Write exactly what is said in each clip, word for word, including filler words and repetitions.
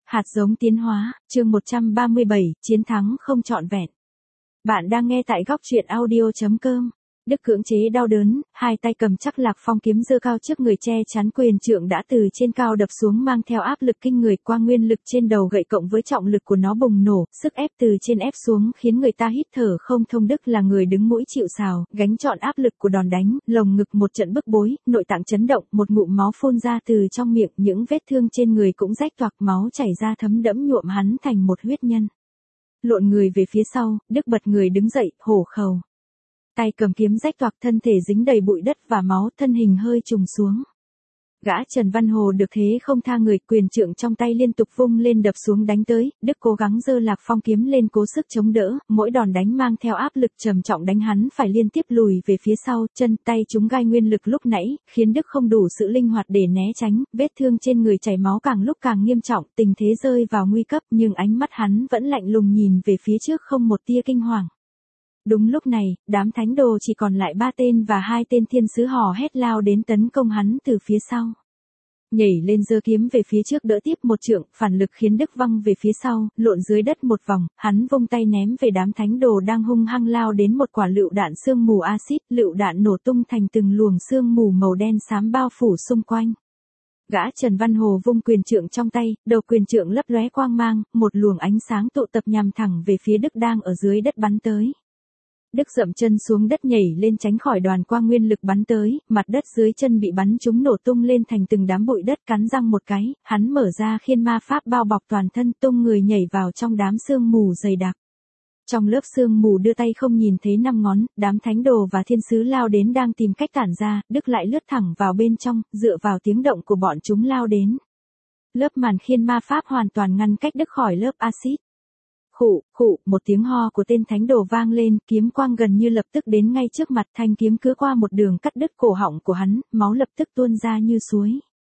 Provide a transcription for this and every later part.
Hạt giống tiến hóa, chương một trăm ba mươi bảy, chiến thắng không trọn vẹn. Bạn đang nghe tại góc truyện audio chấm com. Đức cưỡng chế đau đớn, hai tay cầm chắc Lạc Phong kiếm giơ cao trước người che chắn quyền trượng đã từ trên cao đập xuống mang theo áp lực kinh người qua nguyên lực trên đầu gậy cộng với trọng lực của nó bùng nổ, sức ép từ trên ép xuống khiến người ta hít thở không thông. Đức là người đứng mũi chịu sào, gánh trọn áp lực của đòn đánh, lồng ngực một trận bức bối, nội tạng chấn động, một ngụm máu phun ra từ trong miệng, những vết thương trên người cũng rách toạc, máu chảy ra thấm đẫm nhuộm hắn thành một huyết nhân. Lộn người về phía sau, Đức bật người đứng dậy, hổ khẩu. Tay cầm kiếm rách toạc, thân thể dính đầy bụi đất và máu, thân hình hơi trùng xuống. Gã Trần Văn Hồ được thế không tha người, quyền trượng trong tay liên tục vung lên đập xuống đánh tới, Đức cố gắng giơ Lạc Phong kiếm lên cố sức chống đỡ, mỗi đòn đánh mang theo áp lực trầm trọng đánh hắn phải liên tiếp lùi về phía sau, chân tay trúng gai nguyên lực lúc nãy, khiến Đức không đủ sự linh hoạt để né tránh, vết thương trên người chảy máu càng lúc càng nghiêm trọng, tình thế rơi vào nguy cấp, nhưng ánh mắt hắn vẫn lạnh lùng nhìn về phía trước không một tia kinh hoàng. Đúng lúc này, đám thánh đồ chỉ còn lại ba tên và hai tên thiên sứ hò hét lao đến tấn công hắn từ phía sau. Nhảy lên giơ kiếm về phía trước đỡ tiếp một trượng, phản lực khiến Đức văng về phía sau, lộn dưới đất một vòng, hắn vung tay ném về đám thánh đồ đang hung hăng lao đến một quả lựu đạn sương mù axit, lựu đạn nổ tung thành từng luồng sương mù màu đen xám bao phủ xung quanh. Gã Trần Văn Hồ vung quyền trượng trong tay, đầu quyền trượng lấp lóe quang mang, một luồng ánh sáng tụ tập nhằm thẳng về phía Đức đang ở dưới đất bắn tới. Đức dậm chân xuống đất nhảy lên tránh khỏi đoàn quang nguyên lực bắn tới, mặt đất dưới chân bị bắn trúng nổ tung lên thành từng đám bụi đất, cắn răng một cái, hắn mở ra khiên ma pháp bao bọc toàn thân, tung người nhảy vào trong đám sương mù dày đặc. Trong lớp sương mù đưa tay không nhìn thấy năm ngón, đám thánh đồ và thiên sứ lao đến đang tìm cách tản ra, Đức lại lướt thẳng vào bên trong, dựa vào tiếng động của bọn chúng lao đến. Lớp màn khiên ma pháp hoàn toàn ngăn cách Đức khỏi lớp axit. Khụ, khụ, một tiếng ho của tên thánh đồ vang lên, kiếm quang gần như lập tức đến ngay trước mặt, thanh kiếm cứ qua một đường cắt đứt cổ họng của hắn, máu lập tức tuôn ra như suối.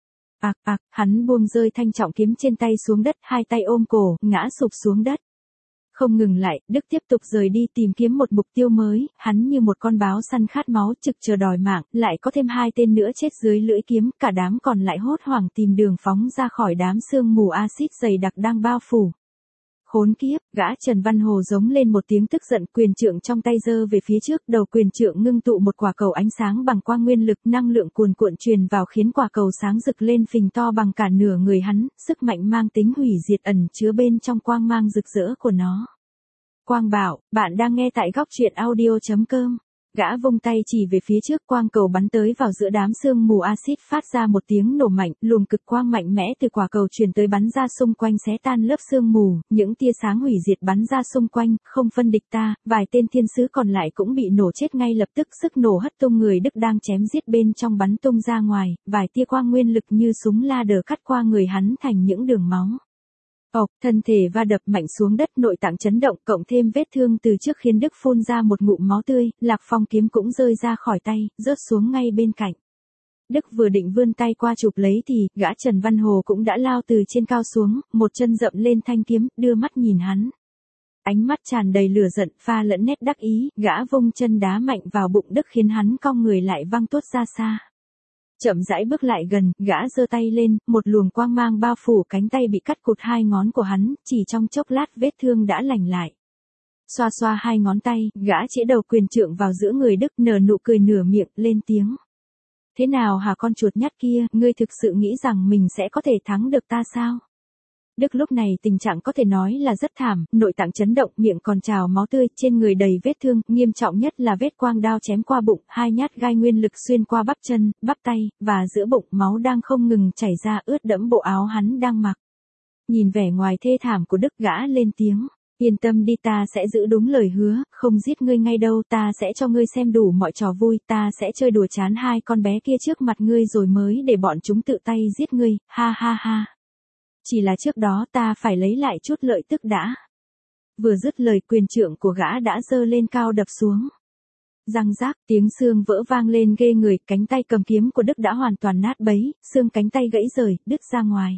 Ạc ạc, hắn buông rơi thanh trọng kiếm trên tay xuống đất, hai tay ôm cổ, ngã sụp xuống đất. Không ngừng lại, Đức tiếp tục rời đi tìm kiếm một mục tiêu mới, hắn như một con báo săn khát máu trực chờ đòi mạng, lại có thêm hai tên nữa chết dưới lưỡi kiếm, cả đám còn lại hốt hoảng tìm đường phóng ra khỏi đám sương mù axit dày đặc đang bao phủ. Khốn kiếp, gã Trần Văn Hồ giống lên một tiếng tức giận, quyền trượng trong tay giơ về phía trước, đầu quyền trượng ngưng tụ một quả cầu ánh sáng bằng quang nguyên lực, năng lượng cuồn cuộn truyền vào khiến quả cầu sáng rực lên phình to bằng cả nửa người hắn, sức mạnh mang tính hủy diệt ẩn chứa bên trong quang mang rực rỡ của nó. Quang bảo, bạn đang nghe tại góc truyện audio chấm com. Gã vung tay chỉ về phía trước, quang cầu bắn tới vào giữa đám sương mù axit phát ra một tiếng nổ mạnh, luồng cực quang mạnh mẽ từ quả cầu truyền tới bắn ra xung quanh xé tan lớp sương mù, những tia sáng hủy diệt bắn ra xung quanh, không phân địch ta, vài tên thiên sứ còn lại cũng bị nổ chết ngay lập tức, sức nổ hất tung người Đức đang chém giết bên trong bắn tung ra ngoài, vài tia quang nguyên lực như súng laser cắt qua người hắn thành những đường máu. Ộc, thân thể va đập mạnh xuống đất, nội tạng chấn động, cộng thêm vết thương từ trước khiến Đức phun ra một ngụm máu tươi, Lạc Phong kiếm cũng rơi ra khỏi tay, rớt xuống ngay bên cạnh. Đức vừa định vươn tay qua chụp lấy thì, gã Trần Văn Hồ cũng đã lao từ trên cao xuống, một chân dậm lên thanh kiếm, đưa mắt nhìn hắn. Ánh mắt tràn đầy lửa giận, pha lẫn nét đắc ý, gã vung chân đá mạnh vào bụng Đức khiến hắn cong người lại văng tuốt ra xa. Chậm rãi bước lại gần, gã giơ tay lên, một luồng quang mang bao phủ cánh tay bị cắt cụt hai ngón của hắn, chỉ trong chốc lát vết thương đã lành lại. Xoa xoa hai ngón tay, gã chĩa đầu quyền trượng vào giữa người Đức, nở nụ cười nửa miệng, lên tiếng. Thế nào hả con chuột nhắt kia, ngươi thực sự nghĩ rằng mình sẽ có thể thắng được ta sao? Đức lúc này tình trạng có thể nói là rất thảm, nội tạng chấn động, miệng còn trào máu tươi, trên người đầy vết thương, nghiêm trọng nhất là vết quang đao chém qua bụng, hai nhát gai nguyên lực xuyên qua bắp chân, bắp tay, và giữa bụng, máu đang không ngừng chảy ra ướt đẫm bộ áo hắn đang mặc. Nhìn vẻ ngoài thê thảm của Đức, gã lên tiếng. Yên tâm đi, ta sẽ giữ đúng lời hứa, không giết ngươi ngay đâu, ta sẽ cho ngươi xem đủ mọi trò vui, ta sẽ chơi đùa chán hai con bé kia trước mặt ngươi rồi mới để bọn chúng tự tay giết ngươi, ha ha ha. Chỉ là trước đó ta phải lấy lại chút lợi tức đã. Vừa dứt lời, quyền trượng của gã đã giơ lên cao đập xuống. Răng rác, tiếng xương vỡ vang lên ghê người, cánh tay cầm kiếm của Đức đã hoàn toàn nát bấy, xương cánh tay gãy rời, đứt ra ngoài.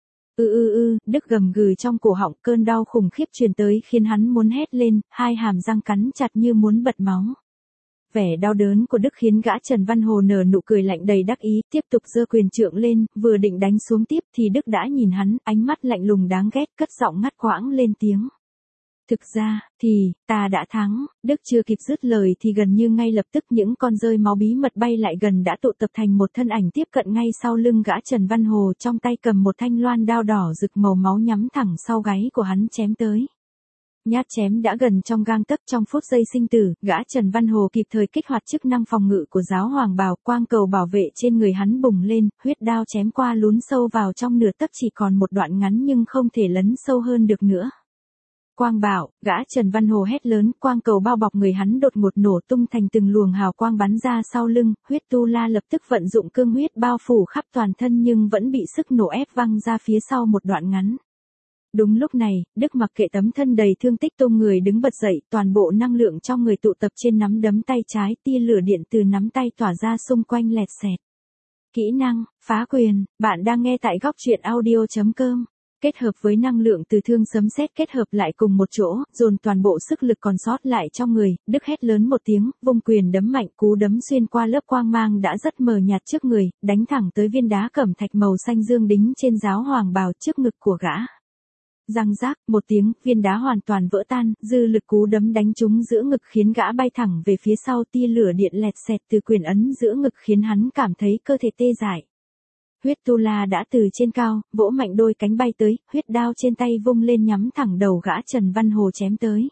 Ư ư ư, Đức gầm gừ trong cổ họng, cơn đau khủng khiếp truyền tới khiến hắn muốn hét lên, hai hàm răng cắn chặt như muốn bật máu. Vẻ đau đớn của Đức khiến gã Trần Văn Hồ nở nụ cười lạnh đầy đắc ý, tiếp tục giơ quyền trượng lên, vừa định đánh xuống tiếp thì Đức đã nhìn hắn, ánh mắt lạnh lùng đáng ghét, cất giọng ngắt quãng lên tiếng. Thực ra, thì, ta đã thắng. Đức chưa kịp dứt lời thì gần như ngay lập tức những con rơi máu bí mật bay lại gần đã tụ tập thành một thân ảnh tiếp cận ngay sau lưng gã Trần Văn Hồ, trong tay cầm một thanh loan đao đỏ rực màu máu nhắm thẳng sau gáy của hắn chém tới. Nhát chém đã gần trong gang tấc, trong phút giây sinh tử, gã Trần Văn Hồ kịp thời kích hoạt chức năng phòng ngự của giáo hoàng bào, quang cầu bảo vệ trên người hắn bùng lên, huyết đao chém qua lún sâu vào trong nửa tấc, chỉ còn một đoạn ngắn nhưng không thể lấn sâu hơn được nữa. Quang bảo, gã Trần Văn Hồ hét lớn, quang cầu bao bọc người hắn đột ngột nổ tung thành từng luồng hào quang bắn ra sau lưng, huyết tu la lập tức vận dụng cương huyết bao phủ khắp toàn thân nhưng vẫn bị sức nổ ép văng ra phía sau một đoạn ngắn. Đúng lúc này, Đức mặc kệ tấm thân đầy thương tích tung người đứng bật dậy, toàn bộ năng lượng trong người tụ tập trên nắm đấm tay trái, tia lửa điện từ nắm tay tỏa ra xung quanh lẹt xẹt. Kỹ năng, phá quyền, bạn đang nghe tại góc truyện audio chấm com. Kết hợp với năng lượng từ thương sấm sét kết hợp lại cùng một chỗ, dồn toàn bộ sức lực còn sót lại trong người, Đức hét lớn một tiếng, vung quyền đấm mạnh, cú đấm xuyên qua lớp quang mang đã rất mờ nhạt trước người, đánh thẳng tới viên đá cẩm thạch màu xanh dương đính trên giáo hoàng bào trước ngực của gã. Răng rác, một tiếng, viên đá hoàn toàn vỡ tan, dư lực cú đấm đánh trúng giữa ngực khiến gã bay thẳng về phía sau, tia lửa điện lẹt xẹt từ quyền ấn giữa ngực khiến hắn cảm thấy cơ thể tê dại. Huyết tu la đã từ trên cao, vỗ mạnh đôi cánh bay tới, huyết đao trên tay vung lên nhắm thẳng đầu gã Trần Văn Hồ chém tới.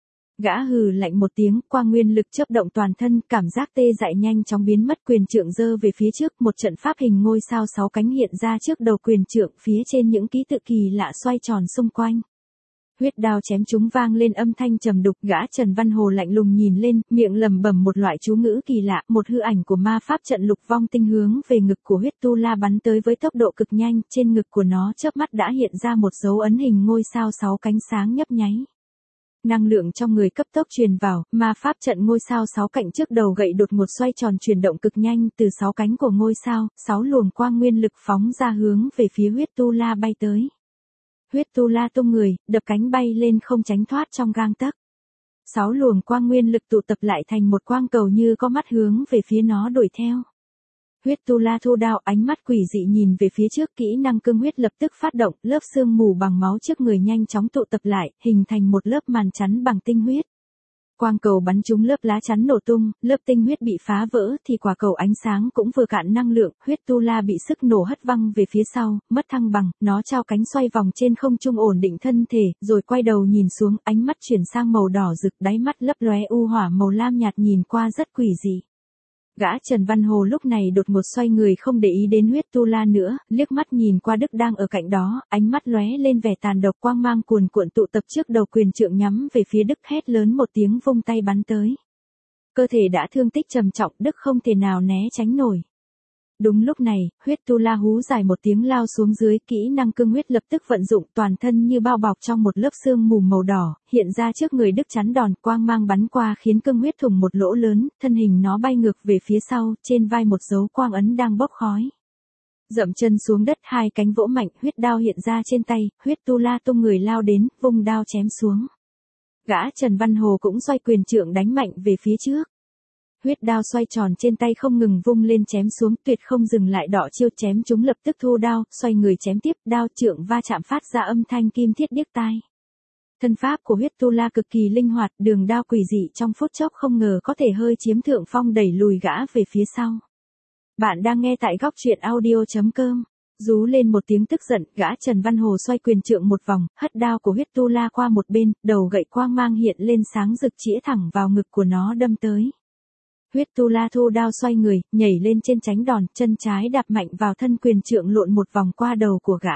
Gã hừ lạnh một tiếng, quang nguyên lực chớp động toàn thân, cảm giác tê dại nhanh chóng biến mất, quyền trượng giơ về phía trước, một trận pháp hình ngôi sao sáu cánh hiện ra trước đầu quyền trượng, phía trên những ký tự kỳ lạ xoay tròn xung quanh. Huyết đao chém chúng vang lên âm thanh trầm đục, gã Trần Văn Hồ lạnh lùng nhìn lên, miệng lẩm bẩm một loại chú ngữ kỳ lạ, một hư ảnh của ma pháp trận lục vong tinh hướng về ngực của huyết tu la bắn tới với tốc độ cực nhanh, trên ngực của nó chớp mắt đã hiện ra một dấu ấn hình ngôi sao sáu cánh sáng nhấp nháy. Năng lượng trong người cấp tốc truyền vào, ma pháp trận ngôi sao sáu cạnh trước đầu gậy đột ngột xoay tròn chuyển động cực nhanh, từ sáu cánh của ngôi sao, sáu luồng quang nguyên lực phóng ra hướng về phía huyết tu la bay tới. Huyết tu la tung người, đập cánh bay lên không tránh thoát trong gang tấc. Sáu luồng quang nguyên lực tụ tập lại thành một quang cầu như có mắt hướng về phía nó đuổi theo. Huyết tu la thu đao, ánh mắt quỷ dị nhìn về phía trước, kỹ năng cương huyết lập tức phát động, lớp sương mù bằng máu trước người nhanh chóng tụ tập lại, hình thành một lớp màn chắn bằng tinh huyết. Quang cầu bắn trúng lớp lá chắn nổ tung, lớp tinh huyết bị phá vỡ thì quả cầu ánh sáng cũng vừa cạn năng lượng, huyết tu la bị sức nổ hất văng về phía sau, mất thăng bằng, nó trao cánh xoay vòng trên không trung ổn định thân thể, rồi quay đầu nhìn xuống, ánh mắt chuyển sang màu đỏ rực, đáy mắt lấp lóe u hỏa màu lam nhạt nhìn qua rất quỷ dị. Gã Trần Văn Hồ lúc này đột ngột xoay người không để ý đến huyết tu la nữa, liếc mắt nhìn qua Đức đang ở cạnh đó, ánh mắt lóe lên vẻ tàn độc, quang mang cuồn cuộn tụ tập trước đầu quyền trượng nhắm về phía Đức, hét lớn một tiếng vung tay bắn tới. Cơ thể đã thương tích trầm trọng, Đức không thể nào né tránh nổi. Đúng lúc này, huyết tu la hú dài một tiếng lao xuống dưới, kỹ năng cương huyết lập tức vận dụng, toàn thân như bao bọc trong một lớp sương mù màu đỏ, hiện ra trước người Đức chắn đòn, quang mang bắn qua khiến cương huyết thủng một lỗ lớn, thân hình nó bay ngược về phía sau, trên vai một dấu quang ấn đang bốc khói. Dậm chân xuống đất, hai cánh vỗ mạnh, huyết đao hiện ra trên tay, huyết tu la tung người lao đến, vung đao chém xuống. Gã Trần Văn Hồ cũng xoay quyền trượng đánh mạnh về phía trước. Huyết đao xoay tròn trên tay không ngừng vung lên chém xuống, tuyệt không dừng lại, đỏ chiêu chém chúng lập tức thu đao, xoay người chém tiếp, đao trượng va chạm phát ra âm thanh kim thiết điếc tai. Thân pháp của huyết tu la cực kỳ linh hoạt, đường đao quỷ dị trong phút chốc không ngờ có thể hơi chiếm thượng phong, đẩy lùi gã về phía sau. Bạn đang nghe tại góc truyện audio chấm com. Rú lên một tiếng tức giận, gã Trần Văn Hồ xoay quyền trượng một vòng, hất đao của huyết tu la qua một bên, đầu gậy quang mang hiện lên sáng rực chĩa thẳng vào ngực của nó đâm tới. Huyết tu la thu đao xoay người, nhảy lên trên tránh đòn, chân trái đạp mạnh vào thân quyền trượng lộn một vòng qua đầu của gã.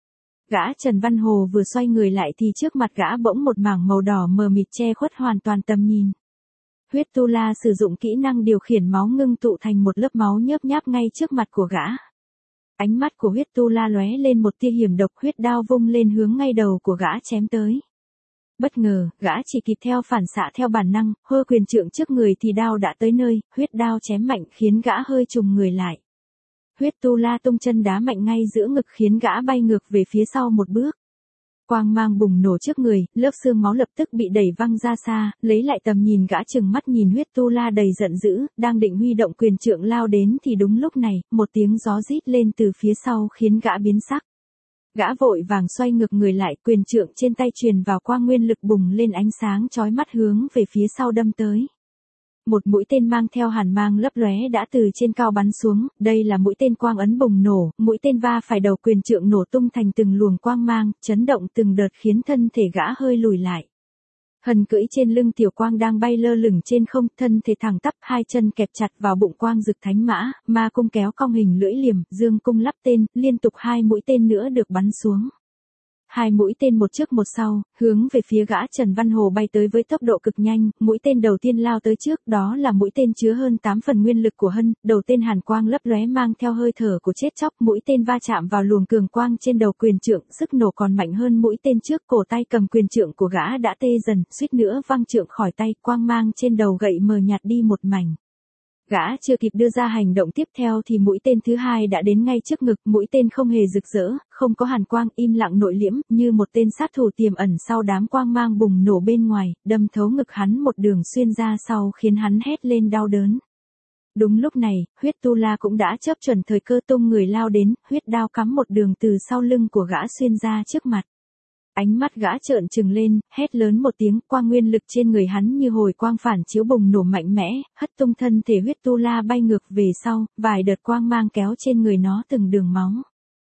Gã Trần Văn Hồ vừa xoay người lại thì trước mặt gã bỗng một mảng màu đỏ mờ mịt che khuất hoàn toàn tầm nhìn. Huyết tu la sử dụng kỹ năng điều khiển máu ngưng tụ thành một lớp máu nhớp nháp ngay trước mặt của gã. Ánh mắt của huyết tu la lóe lên một tia hiểm độc, huyết đao vung lên hướng ngay đầu của gã chém tới. Bất ngờ, gã chỉ kịp theo phản xạ theo bản năng, hơ quyền trượng trước người thì đao đã tới nơi, huyết đao chém mạnh khiến gã hơi trùng người lại. Huyết tu la tung chân đá mạnh ngay giữa ngực khiến gã bay ngược về phía sau một bước. Quang mang bùng nổ trước người, lớp xương máu lập tức bị đẩy văng ra xa, lấy lại tầm nhìn gã trừng mắt nhìn Huyết Tu La đầy giận dữ, đang định huy động quyền trượng lao đến thì đúng lúc này, một tiếng gió rít lên từ phía sau khiến gã biến sắc. Gã vội vàng xoay ngược người lại, quyền trượng trên tay truyền vào quang nguyên lực bùng lên ánh sáng chói mắt hướng về phía sau đâm tới. Một mũi tên mang theo hàn mang lấp lóe đã từ trên cao bắn xuống, đây là mũi tên quang ấn bùng nổ, mũi tên va phải đầu quyền trượng nổ tung thành từng luồng quang mang, chấn động từng đợt khiến thân thể gã hơi lùi lại. Hần cưỡi trên lưng tiểu quang đang bay lơ lửng trên không, thân thể thẳng tắp, hai chân kẹp chặt vào bụng quang dực thánh mã, ma cung kéo cong hình lưỡi liềm, dương cung lắp tên, liên tục hai mũi tên nữa được bắn xuống. Hai mũi tên một trước một sau, hướng về phía gã Trần Văn Hồ bay tới với tốc độ cực nhanh, mũi tên đầu tiên lao tới trước, đó là mũi tên chứa hơn tám phần nguyên lực của Hân, đầu tên hàn quang lấp lóe mang theo hơi thở của chết chóc, mũi tên va chạm vào luồng cường quang trên đầu quyền trượng, sức nổ còn mạnh hơn mũi tên trước, cổ tay cầm quyền trượng của gã đã tê dần, suýt nữa văng trượng khỏi tay, quang mang trên đầu gậy mờ nhạt đi một mảnh. Gã chưa kịp đưa ra hành động tiếp theo thì mũi tên thứ hai đã đến ngay trước ngực, mũi tên không hề rực rỡ, không có hàn quang, im lặng nội liễm, như một tên sát thủ tiềm ẩn sau đám quang mang bùng nổ bên ngoài, đâm thấu ngực hắn một đường xuyên ra sau khiến hắn hét lên đau đớn. Đúng lúc này, Huyết Tu La cũng đã chớp chuẩn thời cơ tung người lao đến, huyết đao cắm một đường từ sau lưng của gã xuyên ra trước mặt. Ánh mắt gã trợn trừng lên, hét lớn một tiếng, quang nguyên lực trên người hắn như hồi quang phản chiếu bùng nổ mạnh mẽ, hất tung thân thể Huyết Tu La bay ngược về sau, vài đợt quang mang kéo trên người nó từng đường máu.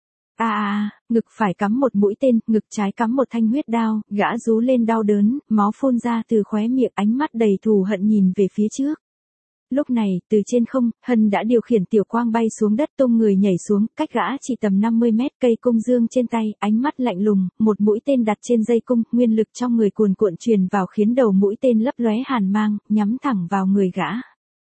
A a a, ngực phải cắm một mũi tên, ngực trái cắm một thanh huyết đao, gã rú lên đau đớn, máu phun ra từ khóe miệng, ánh mắt đầy thù hận nhìn về phía trước. Lúc này, từ trên không, Hân đã điều khiển tiểu quang bay xuống đất tung người nhảy xuống, cách gã chỉ tầm năm mươi mét, cây cung dương trên tay, ánh mắt lạnh lùng, một mũi tên đặt trên dây cung, nguyên lực trong người cuồn cuộn truyền vào khiến đầu mũi tên lấp lóe hàn mang, nhắm thẳng vào người gã.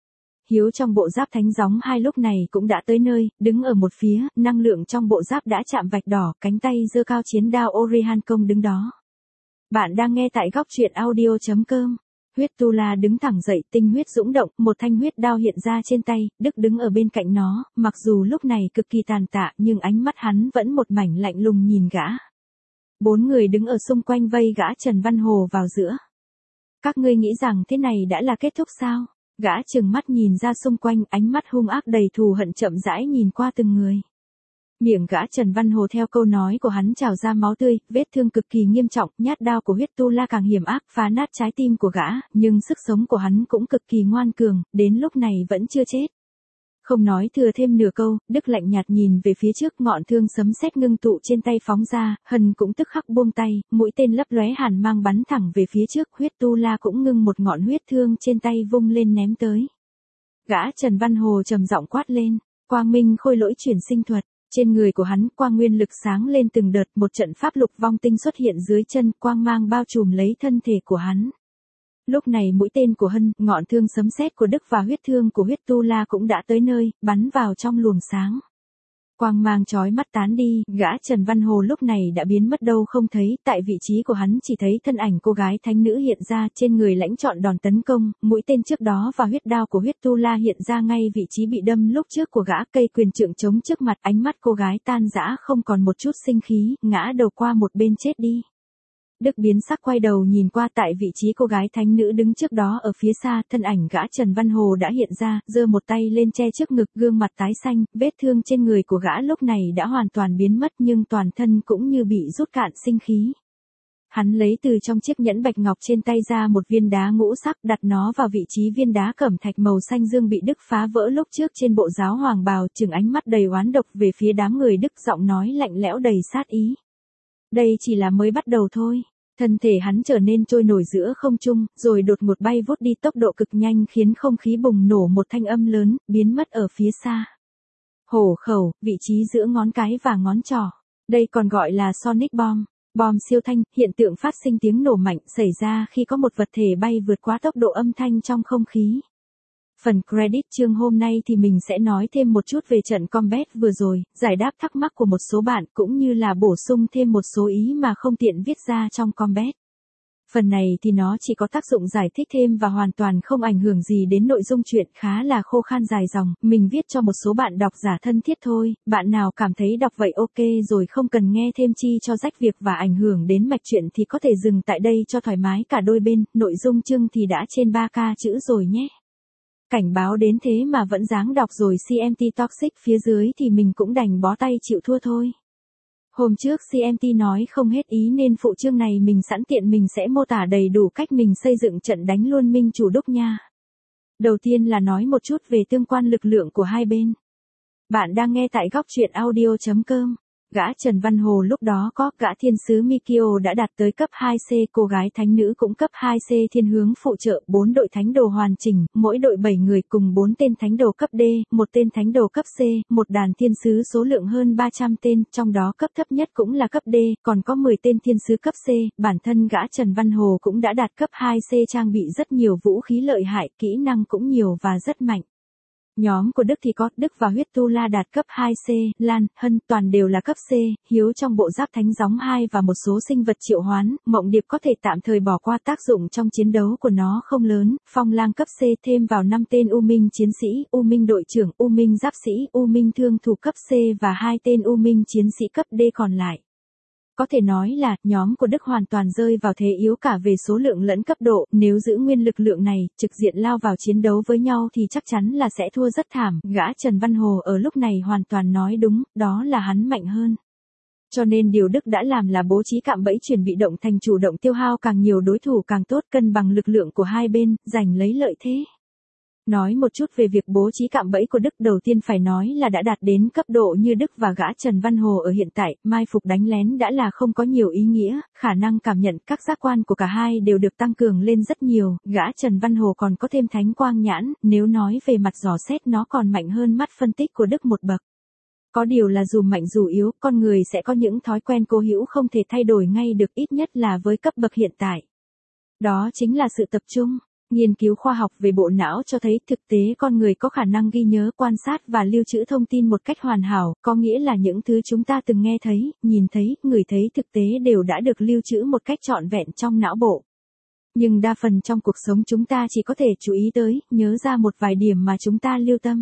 Hiếu trong bộ giáp thánh gióng hai lúc này cũng đã tới nơi, đứng ở một phía, năng lượng trong bộ giáp đã chạm vạch đỏ, cánh tay giơ cao chiến đao Orihan công đứng đó. Bạn đang nghe tại góc truyện audio chấm com. Huyết Tu La đứng thẳng dậy, tinh huyết dũng động, một thanh huyết đao hiện ra trên tay, Đức đứng ở bên cạnh nó, mặc dù lúc này cực kỳ tàn tạ nhưng ánh mắt hắn vẫn một mảnh lạnh lùng nhìn gã. Bốn người đứng ở xung quanh vây gã Trần Văn Hồ vào giữa. Các ngươi nghĩ rằng thế này đã là kết thúc sao? Gã trừng mắt nhìn ra xung quanh, ánh mắt hung ác đầy thù hận chậm rãi nhìn qua từng người. Miệng gã Trần Văn Hồ theo câu nói của hắn trào ra máu tươi, vết thương cực kỳ nghiêm trọng, nhát đao của Huyết Tu La càng hiểm ác phá nát trái tim của gã, nhưng sức sống của hắn cũng cực kỳ ngoan cường, đến lúc này vẫn chưa chết. Không nói thừa thêm nửa câu, Đức lạnh nhạt nhìn về phía trước, ngọn thương sấm sét ngưng tụ trên tay phóng ra, Hân cũng tức khắc buông tay, mũi tên lấp lóe hàn mang bắn thẳng về phía trước, Huyết Tu La cũng ngưng một ngọn huyết thương trên tay vung lên ném tới. Gã Trần Văn Hồ trầm giọng quát lên, quang minh khôi lỗi chuyển sinh thuật. Trên người của hắn, quang nguyên lực sáng lên từng đợt, một trận pháp lục vong tinh xuất hiện dưới chân, quang mang bao trùm lấy thân thể của hắn. Lúc này mũi tên của Hân, ngọn thương sấm sét của Đức và huyết thương của Huyết Tu La cũng đã tới nơi, bắn vào trong luồng sáng. Quang mang chói mắt tán đi, gã Trần Văn Hồ lúc này đã biến mất đâu không thấy, tại vị trí của hắn chỉ thấy thân ảnh cô gái thánh nữ hiện ra, trên người lãnh trọn đòn tấn công, mũi tên trước đó và huyết đao của Huyết Tu La hiện ra ngay vị trí bị đâm lúc trước của gã, cây quyền trượng chống trước mặt, ánh mắt cô gái tan rã không còn một chút sinh khí, ngã đầu qua một bên chết đi. Đức biến sắc quay đầu nhìn qua, tại vị trí cô gái thánh nữ đứng trước đó ở phía xa, thân ảnh gã Trần Văn Hồ đã hiện ra, giơ một tay lên che trước ngực, gương mặt tái xanh, vết thương trên người của gã lúc này đã hoàn toàn biến mất nhưng toàn thân cũng như bị rút cạn sinh khí. Hắn lấy từ trong chiếc nhẫn bạch ngọc trên tay ra một viên đá ngũ sắc, đặt nó vào vị trí viên đá cẩm thạch màu xanh dương bị Đức phá vỡ lúc trước trên bộ giáo hoàng bào, trừng ánh mắt đầy oán độc về phía đám người Đức, giọng nói lạnh lẽo đầy sát ý. Đây chỉ là mới bắt đầu thôi. Thân thể hắn trở nên trôi nổi giữa không trung, rồi đột ngột bay vút đi tốc độ cực nhanh khiến không khí bùng nổ một thanh âm lớn, biến mất ở phía xa. Hổ khẩu, vị trí giữa ngón cái và ngón trỏ. Đây còn gọi là Sonic Bomb. Bom siêu thanh, hiện tượng phát sinh tiếng nổ mạnh xảy ra khi có một vật thể bay vượt quá tốc độ âm thanh trong không khí. Phần credit chương hôm nay thì mình sẽ nói thêm một chút về trận combat vừa rồi, giải đáp thắc mắc của một số bạn cũng như là bổ sung thêm một số ý mà không tiện viết ra trong combat. Phần này thì nó chỉ có tác dụng giải thích thêm và hoàn toàn không ảnh hưởng gì đến nội dung chuyện, khá là khô khan dài dòng, mình viết cho một số bạn độc giả thân thiết thôi, bạn nào cảm thấy đọc vậy ok rồi không cần nghe thêm chi cho rách việc và ảnh hưởng đến mạch truyện thì có thể dừng tại đây cho thoải mái cả đôi bên, nội dung chương thì đã trên ba k chữ rồi nhé. Cảnh báo đến thế mà vẫn dáng đọc rồi xê em tê toxic phía dưới thì mình cũng đành bó tay chịu thua thôi. Hôm trước xê em tê nói không hết ý nên phụ chương này mình sẵn tiện mình sẽ mô tả đầy đủ cách mình xây dựng trận đánh luôn Minh Chủ Đúc nha. Đầu tiên là nói một chút về tương quan lực lượng của hai bên. Bạn đang nghe tại góc truyện audio chấm com. Gã Trần Văn Hồ lúc đó có, gã thiên sứ Mikio đã đạt tới cấp hai C, cô gái thánh nữ cũng cấp hai C thiên hướng phụ trợ, bốn đội thánh đồ hoàn chỉnh, mỗi đội bảy người cùng bốn tên thánh đồ cấp D, một tên thánh đồ cấp C, một đàn thiên sứ số lượng hơn ba trăm tên, trong đó cấp thấp nhất cũng là cấp D, còn có mười tên thiên sứ cấp C, bản thân gã Trần Văn Hồ cũng đã đạt cấp hai C, trang bị rất nhiều vũ khí lợi hại, kỹ năng cũng nhiều và rất mạnh. Nhóm của Đức thì có, Đức và Huyết Tu La đạt cấp hai C, Lan, Hân, toàn đều là cấp C, Hiếu trong bộ giáp thánh gióng hai và một số sinh vật triệu hoán, Mộng Điệp có thể tạm thời bỏ qua tác dụng trong chiến đấu của nó không lớn, Phong Lang cấp C thêm vào năm tên U Minh chiến sĩ, U Minh đội trưởng, U Minh giáp sĩ, U Minh thương thủ cấp C và hai tên U Minh chiến sĩ cấp D còn lại. Có thể nói là, nhóm của Đức hoàn toàn rơi vào thế yếu cả về số lượng lẫn cấp độ, nếu giữ nguyên lực lượng này, trực diện lao vào chiến đấu với nhau thì chắc chắn là sẽ thua rất thảm, gã Trần Văn Hồ ở lúc này hoàn toàn nói đúng, đó là hắn mạnh hơn. Cho nên điều Đức đã làm là bố trí cạm bẫy chuyển bị động thành chủ động tiêu hao càng nhiều đối thủ càng tốt, cân bằng lực lượng của hai bên, giành lấy lợi thế. Nói một chút về việc bố trí cạm bẫy của Đức, đầu tiên phải nói là đã đạt đến cấp độ như Đức và gã Trần Văn Hồ ở hiện tại, mai phục đánh lén đã là không có nhiều ý nghĩa, khả năng cảm nhận các giác quan của cả hai đều được tăng cường lên rất nhiều, gã Trần Văn Hồ còn có thêm thánh quang nhãn, nếu nói về mặt dò xét nó còn mạnh hơn mắt phân tích của Đức một bậc. Có điều là dù mạnh dù yếu, con người sẽ có những thói quen cố hữu không thể thay đổi ngay được, ít nhất là với cấp bậc hiện tại. Đó chính là sự tập trung. Nghiên cứu khoa học về bộ não cho thấy thực tế con người có khả năng ghi nhớ, quan sát và lưu trữ thông tin một cách hoàn hảo, có nghĩa là những thứ chúng ta từng nghe thấy, nhìn thấy, ngửi thấy thực tế đều đã được lưu trữ một cách trọn vẹn trong não bộ. Nhưng đa phần trong cuộc sống chúng ta chỉ có thể chú ý tới, nhớ ra một vài điểm mà chúng ta lưu tâm.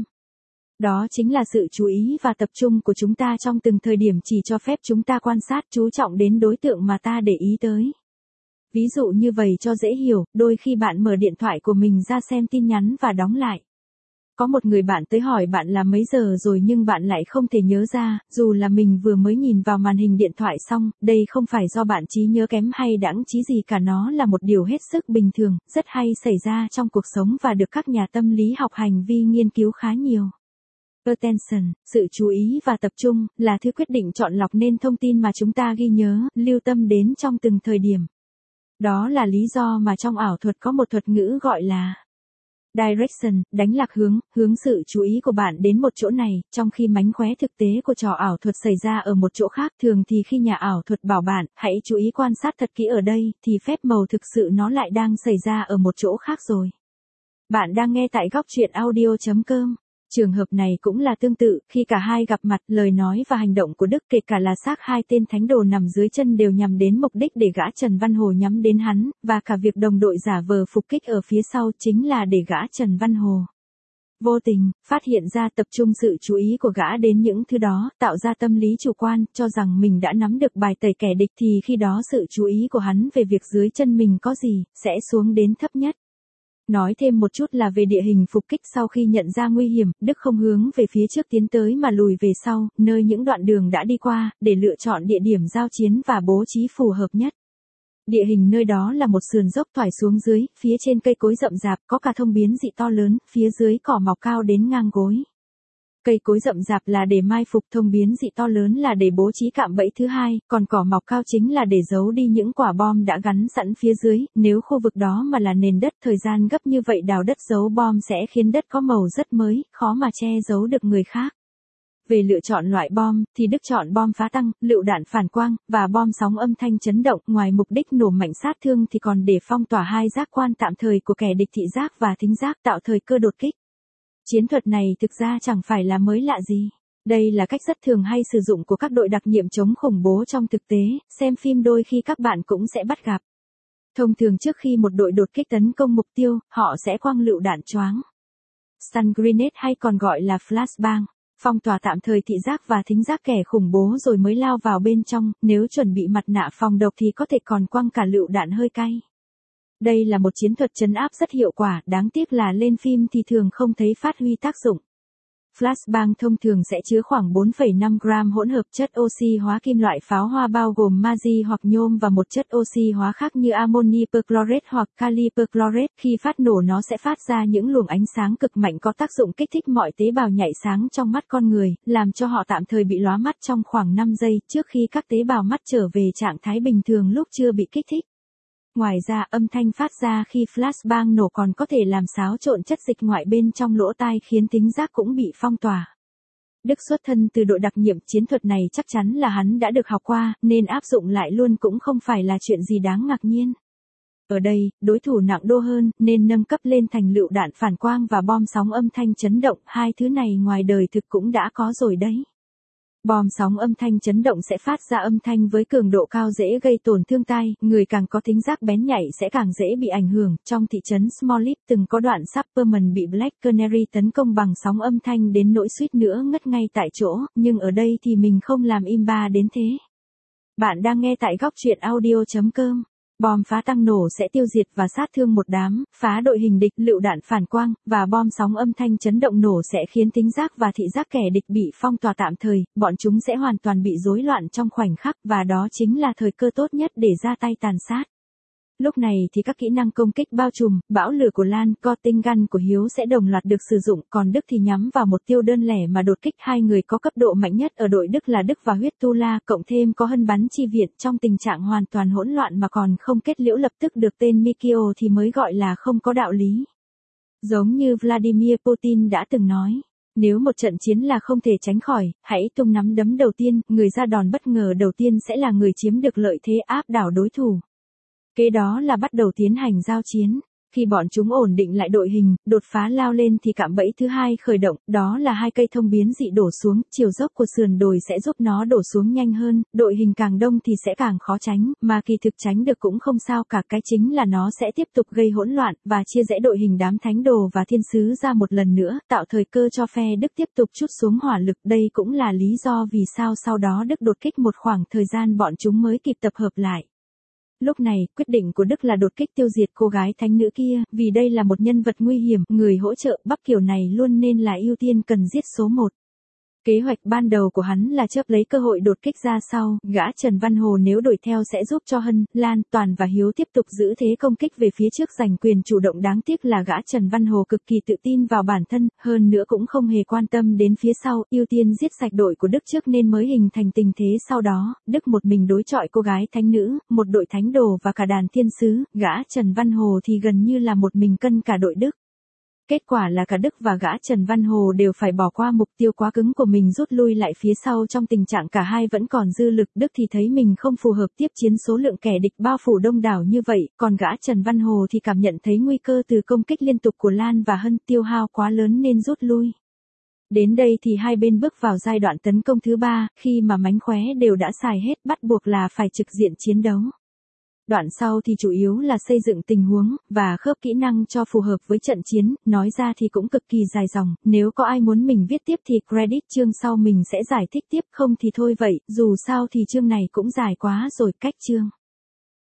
Đó chính là sự chú ý và tập trung của chúng ta trong từng thời điểm chỉ cho phép chúng ta quan sát, chú trọng đến đối tượng mà ta để ý tới. Ví dụ như vậy cho dễ hiểu, đôi khi bạn mở điện thoại của mình ra xem tin nhắn và đóng lại. Có một người bạn tới hỏi bạn là mấy giờ rồi nhưng bạn lại không thể nhớ ra, dù là mình vừa mới nhìn vào màn hình điện thoại xong, đây không phải do bạn trí nhớ kém hay đãng trí gì cả, nó là một điều hết sức bình thường, rất hay xảy ra trong cuộc sống và được các nhà tâm lý học hành vi nghiên cứu khá nhiều. Attention, sự chú ý và tập trung, là thứ quyết định chọn lọc nên thông tin mà chúng ta ghi nhớ, lưu tâm đến trong từng thời điểm. Đó là lý do mà trong ảo thuật có một thuật ngữ gọi là direction, đánh lạc hướng, hướng sự chú ý của bạn đến một chỗ này, trong khi mánh khóe thực tế của trò ảo thuật xảy ra ở một chỗ khác. Thường thì khi nhà ảo thuật bảo bạn, hãy chú ý quan sát thật kỹ ở đây, thì phép màu thực sự nó lại đang xảy ra ở một chỗ khác rồi. Bạn đang nghe tại góc truyện audio chấm com. Trường hợp này cũng là tương tự, khi cả hai gặp mặt, lời nói và hành động của Đức kể cả là xác hai tên thánh đồ nằm dưới chân đều nhằm đến mục đích để gã Trần Văn Hồ nhắm đến hắn, và cả việc đồng đội giả vờ phục kích ở phía sau chính là để gã Trần Văn Hồ vô tình phát hiện ra, tập trung sự chú ý của gã đến những thứ đó, tạo ra tâm lý chủ quan, cho rằng mình đã nắm được bài tẩy kẻ địch, thì khi đó sự chú ý của hắn về việc dưới chân mình có gì, sẽ xuống đến thấp nhất. Nói thêm một chút là về địa hình phục kích, sau khi nhận ra nguy hiểm, Đức không hướng về phía trước tiến tới mà lùi về sau, nơi những đoạn đường đã đi qua, để lựa chọn địa điểm giao chiến và bố trí phù hợp nhất. Địa hình nơi đó là một sườn dốc thoải xuống dưới, phía trên cây cối rậm rạp, có cả thông biến dị to lớn, phía dưới cỏ mọc cao đến ngang gối. Cây cối rậm rạp là để mai phục, thông biến dị to lớn là để bố trí cạm bẫy thứ hai, còn cỏ mọc cao chính là để giấu đi những quả bom đã gắn sẵn phía dưới. Nếu khu vực đó mà là nền đất, thời gian gấp như vậy đào đất giấu bom sẽ khiến đất có màu rất mới, khó mà che giấu được người khác. Về lựa chọn loại bom, thì Đức chọn bom phá tăng, lựu đạn phản quang, và bom sóng âm thanh chấn động. Ngoài mục đích nổ mạnh sát thương thì còn để phong tỏa hai giác quan tạm thời của kẻ địch, thị giác và thính giác, tạo thời cơ đột kích. Chiến thuật này thực ra chẳng phải là mới lạ gì. Đây là cách rất thường hay sử dụng của các đội đặc nhiệm chống khủng bố trong thực tế, xem phim đôi khi các bạn cũng sẽ bắt gặp. Thông thường trước khi một đội đột kích tấn công mục tiêu, họ sẽ quăng lựu đạn choáng. Stun grenade hay còn gọi là flashbang, phong tỏa tạm thời thị giác và thính giác kẻ khủng bố rồi mới lao vào bên trong, nếu chuẩn bị mặt nạ phòng độc thì có thể còn quăng cả lựu đạn hơi cay. Đây là một chiến thuật trấn áp rất hiệu quả, đáng tiếc là lên phim thì thường không thấy phát huy tác dụng. Flashbang thông thường sẽ chứa khoảng bốn phẩy năm gram hỗn hợp chất oxy hóa kim loại pháo hoa bao gồm magie hoặc nhôm và một chất oxy hóa khác như ammoni perchlorate hoặc kali perchlorate. Khi phát nổ nó sẽ phát ra những luồng ánh sáng cực mạnh có tác dụng kích thích mọi tế bào nhạy sáng trong mắt con người, làm cho họ tạm thời bị lóa mắt trong khoảng năm giây trước khi các tế bào mắt trở về trạng thái bình thường lúc chưa bị kích thích. Ngoài ra, âm thanh phát ra khi flashbang nổ còn có thể làm xáo trộn chất dịch ngoại bên trong lỗ tai khiến thính giác cũng bị phong tỏa. Đức xuất thân từ đội đặc nhiệm, chiến thuật này chắc chắn là hắn đã được học qua, nên áp dụng lại luôn cũng không phải là chuyện gì đáng ngạc nhiên. Ở đây, đối thủ nặng đô hơn, nên nâng cấp lên thành lựu đạn phản quang và bom sóng âm thanh chấn động, hai thứ này ngoài đời thực cũng đã có rồi đấy. Bom sóng âm thanh chấn động sẽ phát ra âm thanh với cường độ cao dễ gây tổn thương tai, người càng có thính giác bén nhạy sẽ càng dễ bị ảnh hưởng. Trong thị trấn Smallip từng có đoạn Superman bị Black Canary tấn công bằng sóng âm thanh đến nỗi suýt nữa ngất ngay tại chỗ, nhưng ở đây thì mình không làm im ba đến thế. Bạn đang nghe tại góc truyện audio chấm com. Bom phá tăng nổ sẽ tiêu diệt và sát thương một đám, phá đội hình địch, lựu đạn phản quang, và bom sóng âm thanh chấn động nổ sẽ khiến thính giác và thị giác kẻ địch bị phong tỏa tạm thời, bọn chúng sẽ hoàn toàn bị rối loạn trong khoảnh khắc và đó chính là thời cơ tốt nhất để ra tay tàn sát. Lúc này thì các kỹ năng công kích bao trùm, bão lửa của Lan, Cotton Gun của Hiếu sẽ đồng loạt được sử dụng, còn Đức thì nhắm vào một tiêu đơn lẻ mà đột kích. Hai người có cấp độ mạnh nhất ở đội Đức là Đức và Huyết Tu La, cộng thêm có hân bắn chi viện. Trong tình trạng hoàn toàn hỗn loạn mà còn không kết liễu lập tức được tên Mikio thì mới gọi là không có đạo lý. Giống như Vladimir Putin đã từng nói, nếu một trận chiến là không thể tránh khỏi, hãy tung nắm đấm đầu tiên, người ra đòn bất ngờ đầu tiên sẽ là người chiếm được lợi thế áp đảo đối thủ. Kế đó là bắt đầu tiến hành giao chiến. Khi bọn chúng ổn định lại đội hình, đột phá lao lên thì cạm bẫy thứ hai khởi động, đó là hai cây thông biến dị đổ xuống, chiều dốc của sườn đồi sẽ giúp nó đổ xuống nhanh hơn, đội hình càng đông thì sẽ càng khó tránh, mà kỳ thực tránh được cũng không sao cả, cái chính là nó sẽ tiếp tục gây hỗn loạn, và chia rẽ đội hình đám thánh đồ và thiên sứ ra một lần nữa, tạo thời cơ cho phe Đức tiếp tục trút xuống hỏa lực. Đây cũng là lý do vì sao sau đó Đức đột kích một khoảng thời gian bọn chúng mới kịp tập hợp lại. Lúc này, quyết định của Đức là đột kích tiêu diệt cô gái thánh nữ kia, vì đây là một nhân vật nguy hiểm, người hỗ trợ Bắc kiểu này luôn nên là ưu tiên cần giết số một. Kế hoạch ban đầu của hắn là chớp lấy cơ hội đột kích ra sau, gã Trần Văn Hồ nếu đuổi theo sẽ giúp cho Hân, Lan, Toàn và Hiếu tiếp tục giữ thế công kích về phía trước giành quyền chủ động. Đáng tiếc là gã Trần Văn Hồ cực kỳ tự tin vào bản thân, hơn nữa cũng không hề quan tâm đến phía sau, ưu tiên giết sạch đội của Đức trước nên mới hình thành tình thế sau đó, Đức một mình đối chọi cô gái thánh nữ, một đội thánh đồ và cả đàn thiên sứ, gã Trần Văn Hồ thì gần như là một mình cân cả đội Đức. Kết quả là cả Đức và gã Trần Văn Hồ đều phải bỏ qua mục tiêu quá cứng của mình, rút lui lại phía sau trong tình trạng cả hai vẫn còn dư lực. Đức thì thấy mình không phù hợp tiếp chiến số lượng kẻ địch bao phủ đông đảo như vậy, còn gã Trần Văn Hồ thì cảm nhận thấy nguy cơ từ công kích liên tục của Lan và Hân tiêu hao quá lớn nên rút lui. Đến đây thì hai bên bước vào giai đoạn tấn công thứ ba, khi mà mánh khóe đều đã xài hết, bắt buộc là phải trực diện chiến đấu. Đoạn sau thì chủ yếu là xây dựng tình huống, và khớp kỹ năng cho phù hợp với trận chiến, nói ra thì cũng cực kỳ dài dòng, nếu có ai muốn mình viết tiếp thì credit chương sau mình sẽ giải thích tiếp, không thì thôi vậy, dù sao thì chương này cũng dài quá rồi. Cách chương